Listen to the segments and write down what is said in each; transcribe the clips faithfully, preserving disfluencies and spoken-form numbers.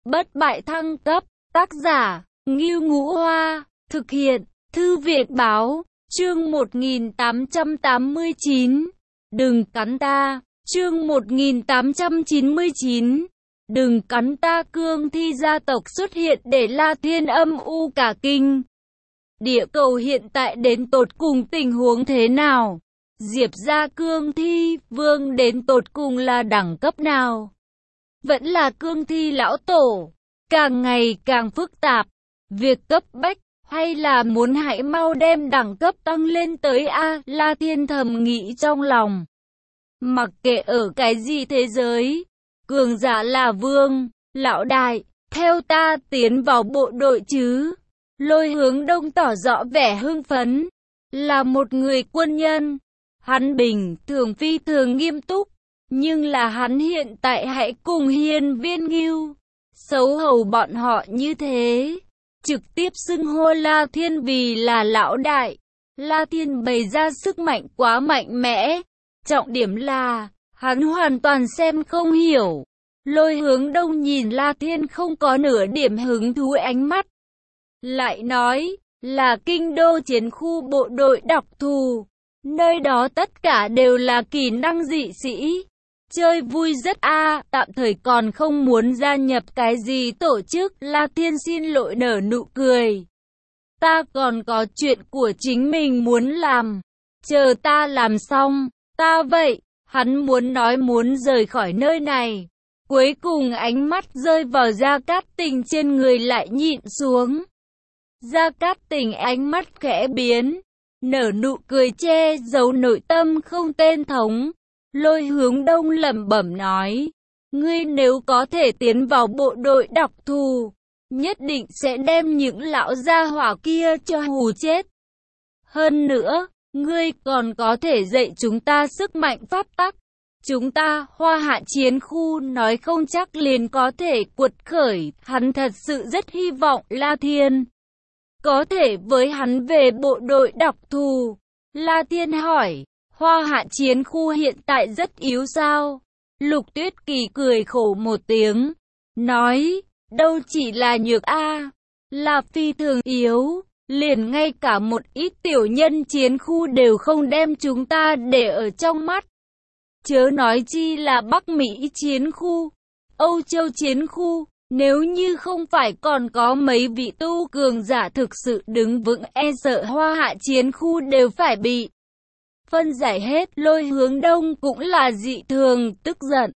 bất bại thăng cấp, tác giả, Ngưu Ngũ Hoa, thực hiện, Thư viện Báo, chương một nghìn tám trăm tám mươi chín, đừng cắn ta, chương một nghìn tám trăm chín mươi chín, đừng cắn ta. Cương thi gia tộc xuất hiện để La Thiên âm u cả kinh. Địa cầu hiện tại đến tột cùng tình huống thế nào? Diệp gia cương thi vương đến tột cùng là đẳng cấp nào? Vẫn là cương thi lão tổ, càng ngày càng phức tạp. Việc cấp bách, hay là muốn hãy mau đem đẳng cấp tăng lên tới A? La Thiên thầm nghĩ trong lòng. Mặc kệ ở cái gì thế giới, cường giả là vương, lão đại, theo ta tiến vào bộ đội chứ. Lôi Hướng Đông tỏ rõ vẻ hưng phấn, là một người quân nhân. Hắn bình thường phi thường nghiêm túc, nhưng là hắn hiện tại hãy cùng Hiên Viên Ngưu, xấu hầu bọn họ như thế. Trực tiếp xưng hô La Thiên vì là lão đại. La Thiên bày ra sức mạnh quá mạnh mẽ. Trọng điểm là, hắn hoàn toàn xem không hiểu. Lôi Hướng Đông nhìn La Thiên không có nửa điểm hứng thú ánh mắt. Lại nói, là kinh đô chiến khu bộ đội đặc thù. Nơi đó tất cả đều là kỹ năng dị sĩ. Chơi vui rất a à, tạm thời còn không muốn gia nhập cái gì tổ chức. La Thiên xin lỗi nở nụ cười. Ta còn có chuyện của chính mình muốn làm. Chờ ta làm xong, ta vậy. Hắn muốn nói muốn rời khỏi nơi này. Cuối cùng ánh mắt rơi vào Gia Cát Tình trên người lại nhịn xuống. Gia Cát Tình ánh mắt khẽ biến, nở nụ cười che giấu nội tâm không tên thống. Lôi Hướng Đông lẩm bẩm nói, ngươi nếu có thể tiến vào bộ đội đặc thù, nhất định sẽ đem những lão gia hỏa kia cho hù chết. Hơn nữa, ngươi còn có thể dạy chúng ta sức mạnh pháp tắc. Chúng ta, Hoa Hạ chiến khu nói không chắc liền có thể quật khởi. Hắn thật sự rất hy vọng La Thiên có thể với hắn về bộ đội đặc thù. La Thiên hỏi, Hoa Hạ chiến khu hiện tại rất yếu sao? Lục Tuyết Kỳ cười khổ một tiếng, nói, đâu chỉ là nhược a, là phi thường yếu, liền ngay cả một ít tiểu nhân chiến khu đều không đem chúng ta để ở trong mắt. Chớ nói chi là Bắc Mỹ chiến khu, Âu Châu chiến khu. Nếu như không phải còn có mấy vị tu cường giả thực sự đứng vững, e sợ Hoa Hạ chiến khu đều phải bị phân giải hết. Lôi Hướng Đông cũng là dị thường tức giận,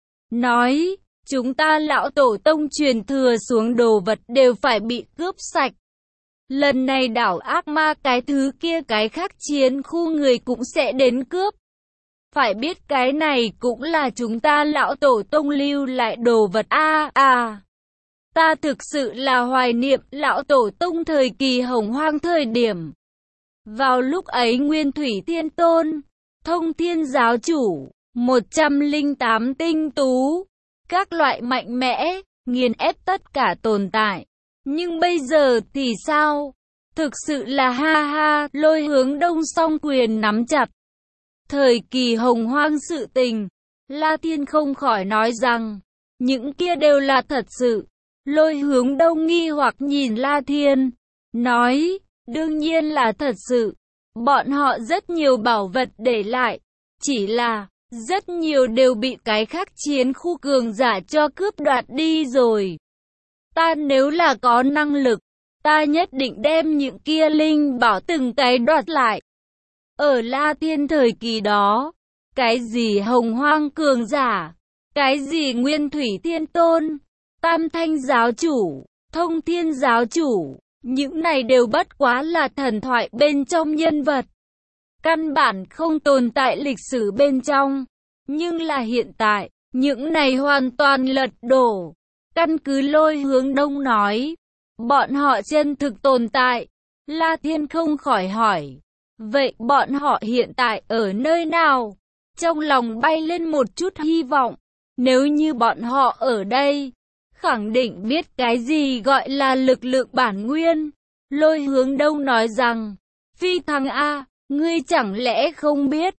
nói, chúng ta lão tổ tông truyền thừa xuống đồ vật đều phải bị cướp sạch. Lần này đảo ác ma cái thứ kia cái khác chiến khu người cũng sẽ đến cướp. Phải biết cái này cũng là chúng ta lão tổ tông lưu lại đồ vật a à, à. Ta thực sự là hoài niệm lão tổ tông thời kỳ hồng hoang thời điểm. Vào lúc ấy Nguyên Thủy Thiên Tôn, Thông Thiên Giáo Chủ, một trăm lẻ tám tinh tú, các loại mạnh mẽ, nghiền ép tất cả tồn tại. Nhưng bây giờ thì sao? Thực sự là ha ha. Lôi Hướng Đông song quyền nắm chặt. Thời kỳ hồng hoang sự tình, La Thiên không khỏi nói rằng, những kia đều là thật sự. Lôi Hướng Đông nghi hoặc nhìn La Thiên, nói, đương nhiên là thật sự. Bọn họ rất nhiều bảo vật để lại, chỉ là, rất nhiều đều bị cái khác chiến khu cường giả cho cướp đoạt đi rồi. Ta nếu là có năng lực, ta nhất định đem những kia linh bảo từng cái đoạt lại. Ở La Thiên thời kỳ đó, cái gì hồng hoang cường giả, cái gì Nguyên Thủy Thiên Tôn, Tam Thanh Giáo Chủ, Thông Thiên Giáo Chủ, những này đều bất quá là thần thoại bên trong nhân vật. Căn bản không tồn tại lịch sử bên trong. Nhưng là hiện tại, những này hoàn toàn lật đổ. Căn cứ Lôi Hướng Đông nói, bọn họ chân thực tồn tại. La Thiên không khỏi hỏi, vậy bọn họ hiện tại ở nơi nào? Trong lòng bay lên một chút hy vọng. Nếu như bọn họ ở đây, khẳng định biết cái gì gọi là lực lượng bản nguyên. Lôi Hướng Đông nói rằng, Phi Thăng A, ngươi chẳng lẽ không biết,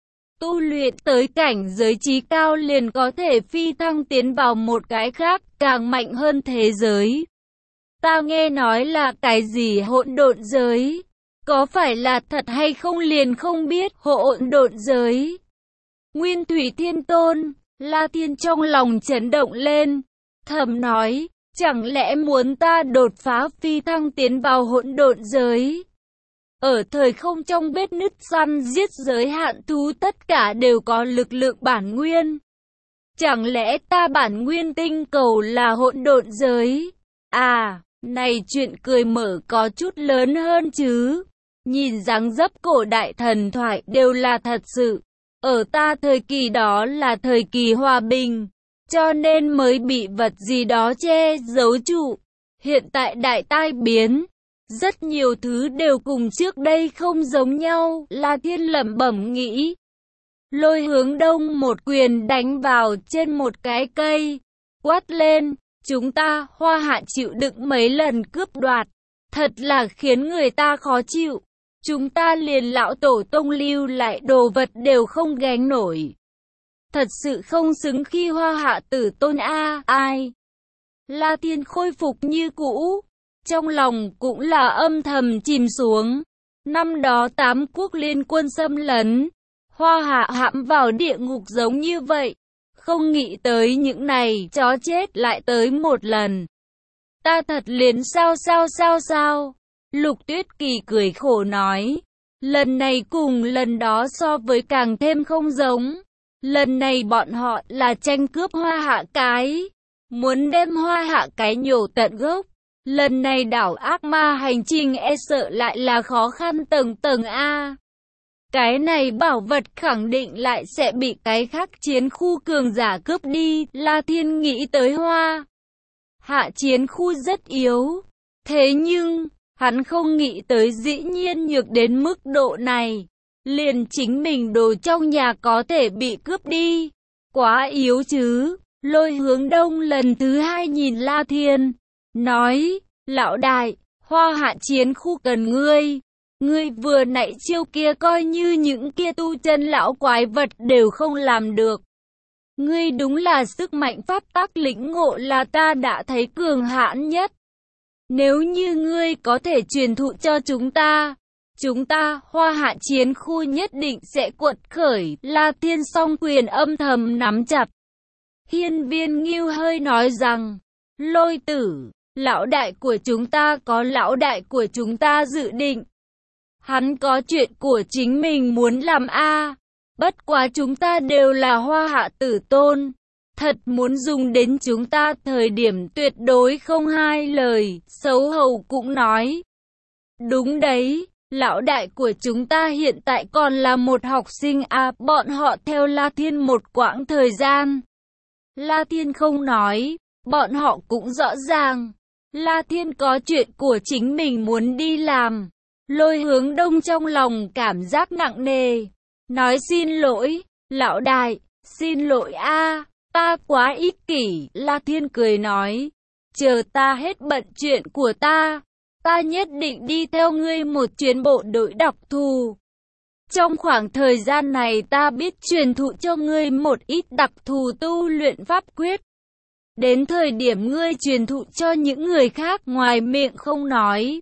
tu luyện tới cảnh giới trí cao liền có thể phi thăng tiến vào một cái khác, càng mạnh hơn thế giới. Ta nghe nói là cái gì hỗn độn giới, có phải là thật hay không liền không biết. Hỗn độn giới. Nguyên Thủy Thiên Tôn, La Thiên trong lòng chấn động lên, thầm nói, chẳng lẽ muốn ta đột phá phi thăng tiến vào hỗn độn giới? Ở thời không trong vết nứt săn giết giới hạn thú tất cả đều có lực lượng bản nguyên. Chẳng lẽ ta bản nguyên tinh cầu là hỗn độn giới? À, này chuyện cười mở có chút lớn hơn chứ. Nhìn dáng dấp cổ đại thần thoại đều là thật sự. Ở ta thời kỳ đó là thời kỳ hòa bình, cho nên mới bị vật gì đó che giấu trụ. Hiện tại đại tai biến, rất nhiều thứ đều cùng trước đây không giống nhau, La Thiên lẩm bẩm nghĩ. Lôi Hướng Đông một quyền đánh vào trên một cái cây, quát lên, chúng ta Hoa Hạ chịu đựng mấy lần cướp đoạt, thật là khiến người ta khó chịu. Chúng ta liền lão tổ tông lưu lại đồ vật đều không gánh nổi. Thật sự không xứng khi Hoa Hạ tử tôn a. Ai? La Thiên khôi phục như cũ, trong lòng cũng là âm thầm chìm xuống. Năm đó tám quốc liên quân xâm lấn, Hoa Hạ hãm vào địa ngục giống như vậy. Không nghĩ tới những này chó chết lại tới một lần. Ta thật liền sao sao sao sao. Lục Tuyết Kỳ cười khổ nói, lần này cùng lần đó so với càng thêm không giống. Lần này bọn họ là tranh cướp Hoa Hạ cái, muốn đem Hoa Hạ cái nhổ tận gốc. Lần này đảo ác ma hành trình e sợ lại là khó khăn tầng tầng a. Cái này bảo vật khẳng định lại sẽ bị cái khác chiến khu cường giả cướp đi. La Thiên nghĩ tới Hoa Hạ chiến khu rất yếu, thế nhưng hắn không nghĩ tới dĩ nhiên nhược đến mức độ này. Liền chính mình đồ trong nhà có thể bị cướp đi. Quá yếu chứ. Lôi Hướng Đông lần thứ hai nhìn La Thiên, nói, lão đại, Hoa Hạ chiến khu cần ngươi. Ngươi vừa nãy chiêu kia coi như những kia tu chân lão quái vật đều không làm được. Ngươi đúng là sức mạnh pháp tắc lĩnh ngộ là ta đã thấy cường hãn nhất. Nếu như ngươi có thể truyền thụ cho chúng ta, chúng ta Hoa Hạ chiến khu nhất định sẽ quật khởi. La Thiên song quyền âm thầm nắm chặt. Hiên Viên Ngưu hơi nói rằng, Lôi tử, lão đại của chúng ta có lão đại của chúng ta dự định. Hắn có chuyện của chính mình muốn làm a. Bất quá chúng ta đều là Hoa Hạ tử tôn. Thật muốn dùng đến chúng ta thời điểm tuyệt đối không hai lời. Xấu hầu cũng nói, đúng đấy, lão đại của chúng ta hiện tại còn là một học sinh a. Bọn họ theo La Thiên một quãng thời gian. La Thiên không nói, bọn họ cũng rõ ràng. La Thiên có chuyện của chính mình muốn đi làm. Lôi Hướng Đông trong lòng cảm giác nặng nề, nói xin lỗi, lão đại, xin lỗi a, ta quá ích kỷ. La Thiên cười nói, chờ ta hết bận chuyện của ta, ta nhất định đi theo ngươi một chuyến bộ đội đặc thù. Trong khoảng thời gian này ta biết truyền thụ cho ngươi một ít đặc thù tu luyện pháp quyết. Đến thời điểm ngươi truyền thụ cho những người khác ngoài miệng không nói.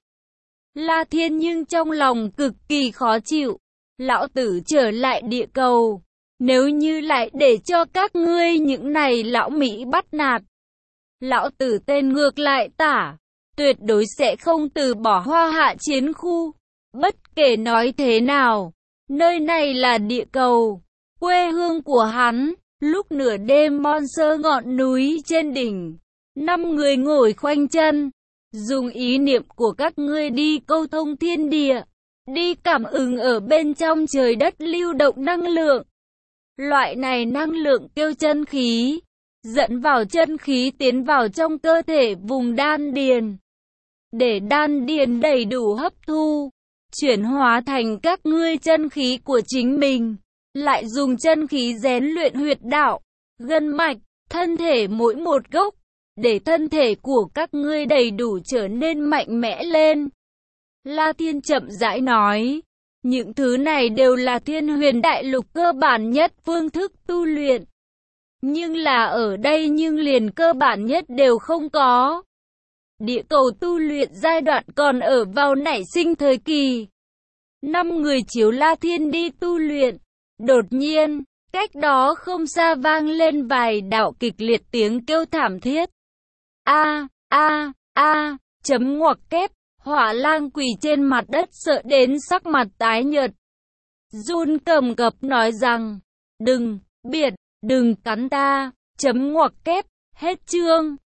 La Thiên nhưng trong lòng cực kỳ khó chịu. Lão tử trở lại địa cầu, nếu như lại để cho các ngươi những này lão Mỹ bắt nạt, lão tử tên ngược lại tả, tuyệt đối sẽ không từ bỏ Hoa Hạ chiến khu. Bất kể nói thế nào, nơi này là địa cầu, quê hương của hắn. Lúc nửa đêm Mon Sơ ngọn núi trên đỉnh, năm người ngồi khoanh chân, dùng ý niệm của các ngươi đi câu thông thiên địa, đi cảm ứng ở bên trong trời đất lưu động năng lượng. Loại này năng lượng tiêu chân khí, dẫn vào chân khí tiến vào trong cơ thể vùng đan điền, để đan điền đầy đủ hấp thu, chuyển hóa thành các ngươi chân khí của chính mình. Lại dùng chân khí rèn luyện huyệt đạo, gân mạch, thân thể mỗi một gốc, để thân thể của các ngươi đầy đủ trở nên mạnh mẽ lên. La Thiên chậm rãi nói, Những thứ này đều là Thiên Huyền Đại Lục cơ bản nhất phương thức tu luyện. Nhưng là ở đây nhưng liền cơ bản nhất đều không có. Địa cầu tu luyện giai đoạn còn ở vào nảy sinh thời kỳ. Năm người chiếu La Thiên đi tu luyện. Đột nhiên, cách đó không xa vang lên vài đạo kịch liệt tiếng kêu thảm thiết. A, a, a, chấm ngoặc kép, Hỏa Lang quỳ trên mặt đất sợ đến sắc mặt tái nhợt. Run cầm cập nói rằng, đừng, biệt, đừng cắn ta, chấm ngoặc kép, hết chương.